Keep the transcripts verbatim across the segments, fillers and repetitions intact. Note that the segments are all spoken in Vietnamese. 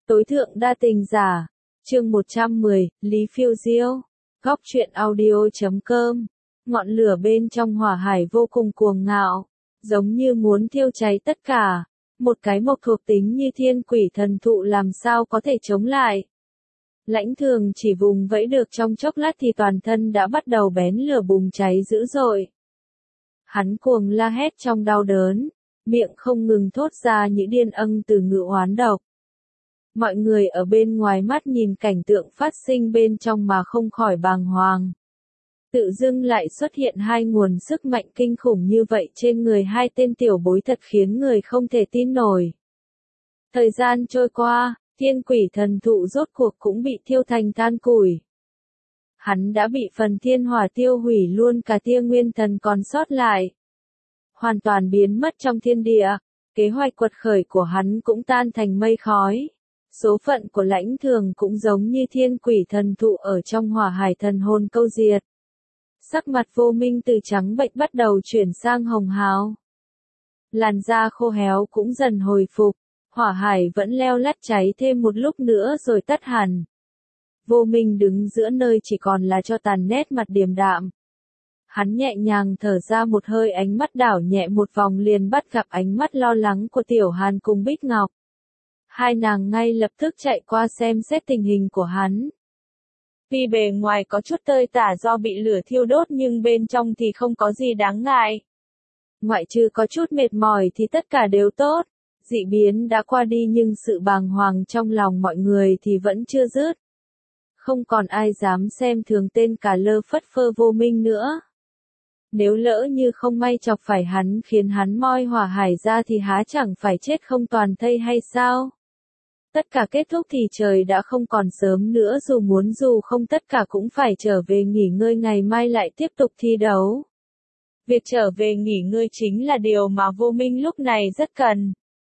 Tối thượng đa tình giả, chương một trăm mười, Lý Phiêu Diêu, góc truyện audio chấm com. Ngọn lửa bên trong hỏa hải vô cùng cuồng ngạo, giống như muốn thiêu cháy tất cả. Một cái mộc thuộc tính như thiên quỷ thần thụ làm sao có thể chống lại. Lãnh Thường chỉ vùng vẫy được trong chốc lát thì toàn thân đã bắt đầu bén lửa bùng cháy dữ dội. Hắn cuồng la hét trong đau đớn, miệng không ngừng thốt ra những điên âng từ ngữ oán độc. Mọi người ở bên ngoài mắt nhìn cảnh tượng phát sinh bên trong mà không khỏi bàng hoàng. Tự dưng lại xuất hiện hai nguồn sức mạnh kinh khủng như vậy trên người hai tên tiểu bối thật khiến người không thể tin nổi. Thời gian trôi qua, thiên quỷ thần thụ rốt cuộc cũng bị thiêu thành than củi. Hắn đã bị phần thiên hỏa tiêu hủy luôn cả tia nguyên thần còn sót lại. Hoàn toàn biến mất trong thiên địa, kế hoạch quật khởi của hắn cũng tan thành mây khói. Số phận của Lãnh Thường cũng giống như thiên quỷ thần thụ ở trong hỏa hải thần hồn câu diệt. Sắc mặt Vô Minh từ trắng bệch bắt đầu chuyển sang hồng hào. Làn da khô héo cũng dần hồi phục, hỏa hải vẫn leo lắt cháy thêm một lúc nữa rồi tắt hẳn. Vô Minh đứng giữa nơi chỉ còn là cho tàn nét mặt điềm đạm. Hắn nhẹ nhàng thở ra một hơi, ánh mắt đảo nhẹ một vòng liền bắt gặp ánh mắt lo lắng của Tiểu Hàn cùng Bích Ngọc. Hai nàng ngay lập tức chạy qua xem xét tình hình của hắn. Vì bề ngoài có chút tơi tả do bị lửa thiêu đốt nhưng bên trong thì không có gì đáng ngại. Ngoại trừ có chút mệt mỏi thì tất cả đều tốt. Dị biến đã qua đi nhưng sự bàng hoàng trong lòng mọi người thì vẫn chưa dứt. Không còn ai dám xem thường tên cà lơ phất phơ Vô Minh nữa. Nếu lỡ như không may chọc phải hắn khiến hắn moi hỏa hải ra thì há chẳng phải chết không toàn thây hay sao? Tất cả kết thúc thì trời đã không còn sớm nữa, dù muốn dù không tất cả cũng phải trở về nghỉ ngơi, ngày mai lại tiếp tục thi đấu. Việc trở về nghỉ ngơi chính là điều mà Vô Minh lúc này rất cần.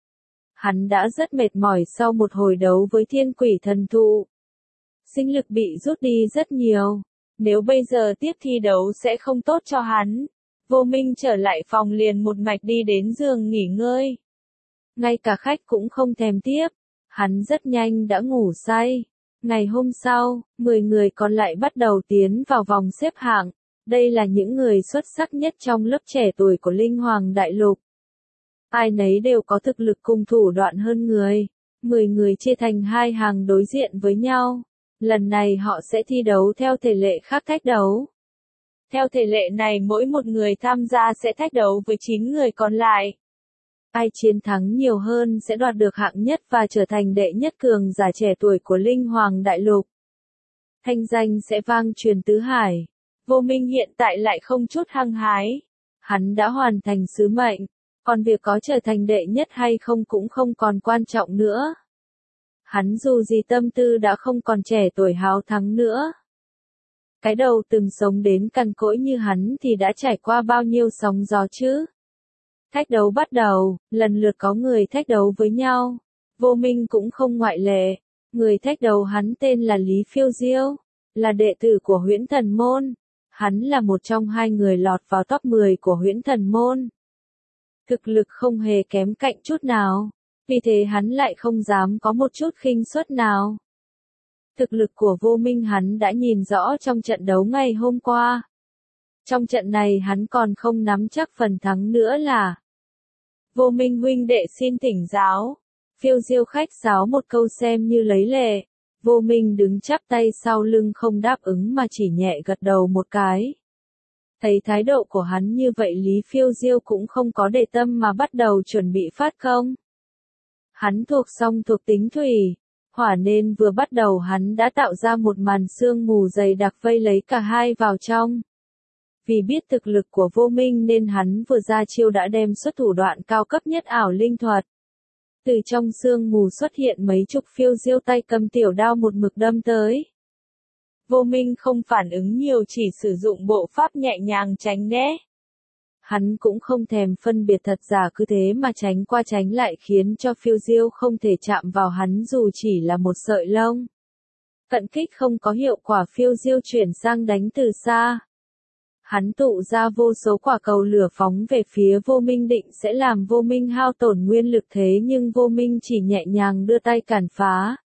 Hắn đã rất mệt mỏi sau một hồi đấu với thiên quỷ thần thụ. Sinh lực bị rút đi rất nhiều. Nếu bây giờ tiếp thi đấu sẽ không tốt cho hắn. Vô Minh trở lại phòng liền một mạch đi đến giường nghỉ ngơi. Ngay cả khách cũng không thèm tiếp. Hắn rất nhanh đã ngủ say. Ngày hôm sau, mười người còn lại bắt đầu tiến vào vòng xếp hạng. Đây là những người xuất sắc nhất trong lớp trẻ tuổi của Linh Hoàng Đại Lục. Ai nấy đều có thực lực cùng thủ đoạn hơn người. Mười người chia thành hai hàng đối diện với nhau. Lần này họ sẽ thi đấu theo thể lệ khác thách đấu. Theo thể lệ này mỗi một người tham gia sẽ thách đấu với chín người còn lại. Ai chiến thắng nhiều hơn sẽ đoạt được hạng nhất và trở thành đệ nhất cường giả trẻ tuổi của Linh Hoàng Đại Lục. Thanh danh sẽ vang truyền tứ hải. Vô Minh hiện tại lại không chút hăng hái. Hắn đã hoàn thành sứ mệnh, còn việc có trở thành đệ nhất hay không cũng không còn quan trọng nữa. Hắn dù gì tâm tư đã không còn trẻ tuổi háo thắng nữa. Cái đầu từng sống đến cằn cỗi như hắn thì đã trải qua bao nhiêu sóng gió chứ. Thách đấu bắt đầu, lần lượt có người thách đấu với nhau. Vô Minh cũng không ngoại lệ. Người thách đấu hắn tên là Lý Phiêu Diêu, là đệ tử của Huyễn Thần Môn. Hắn là một trong hai người lọt vào top mười của Huyễn Thần Môn. Thực lực không hề kém cạnh chút nào. Vì thế hắn lại không dám có một chút khinh suất nào. Thực lực của Vô Minh hắn đã nhìn rõ trong trận đấu ngày hôm qua. Trong trận này hắn còn không nắm chắc phần thắng nữa là. Vô Minh huynh đệ xin thỉnh giáo. Phiêu Diêu khách sáo một câu xem như lấy lệ. Vô Minh đứng chắp tay sau lưng không đáp ứng mà chỉ nhẹ gật đầu một cái. Thấy thái độ của hắn như vậy Lý Phiêu Diêu cũng không có để tâm mà bắt đầu chuẩn bị phát công. Hắn thuộc song thuộc tính thủy, hỏa nên vừa bắt đầu hắn đã tạo ra một màn sương mù dày đặc vây lấy cả hai vào trong. Vì biết thực lực của Vô Minh nên hắn vừa ra chiêu đã đem xuất thủ đoạn cao cấp nhất ảo linh thuật. Từ trong sương mù xuất hiện mấy chục Phiêu Diêu tay cầm tiểu đao một mực đâm tới. Vô Minh không phản ứng nhiều, chỉ sử dụng bộ pháp nhẹ nhàng tránh né. Hắn cũng không thèm phân biệt thật giả, cứ thế mà tránh qua tránh lại khiến cho Phiêu Diêu không thể chạm vào hắn dù chỉ là một sợi lông. Cận kích không có hiệu quả, Phiêu Diêu chuyển sang đánh từ xa. Hắn tụ ra vô số quả cầu lửa phóng về phía Vô Minh định sẽ làm Vô Minh hao tổn nguyên lực, thế nhưng Vô Minh chỉ nhẹ nhàng đưa tay cản phá,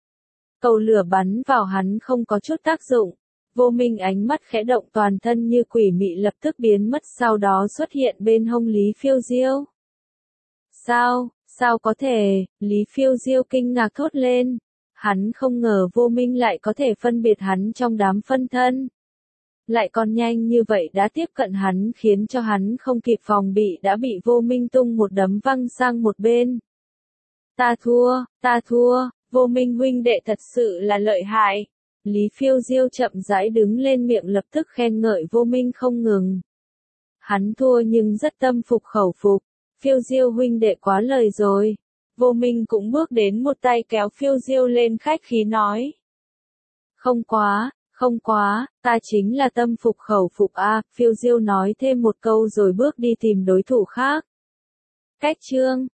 Cầu lửa bắn vào hắn không có chút tác dụng. Vô Minh ánh mắt khẽ động, toàn thân như quỷ mị lập tức biến mất, sau đó xuất hiện bên hông Lý Phiêu Diêu. Sao, sao có thể, Lý Phiêu Diêu kinh ngạc thốt lên. Hắn không ngờ Vô Minh lại có thể phân biệt hắn trong đám phân thân. Lại còn nhanh như vậy đã tiếp cận hắn, khiến cho hắn không kịp phòng bị đã bị Vô Minh tung một đấm văng sang một bên. Ta thua, ta thua, Vô Minh huynh đệ thật sự là lợi hại. Lý Phiêu Diêu chậm rãi đứng lên, miệng lập tức khen ngợi Vô Minh không ngừng. Hắn thua nhưng rất tâm phục khẩu phục. Phiêu Diêu huynh đệ quá lời rồi. Vô Minh cũng bước đến một tay kéo Phiêu Diêu lên, khách khí nói. Không quá, không quá, ta chính là tâm phục khẩu phục a. Phiêu Diêu nói thêm một câu rồi bước đi tìm đối thủ khác. Cách chương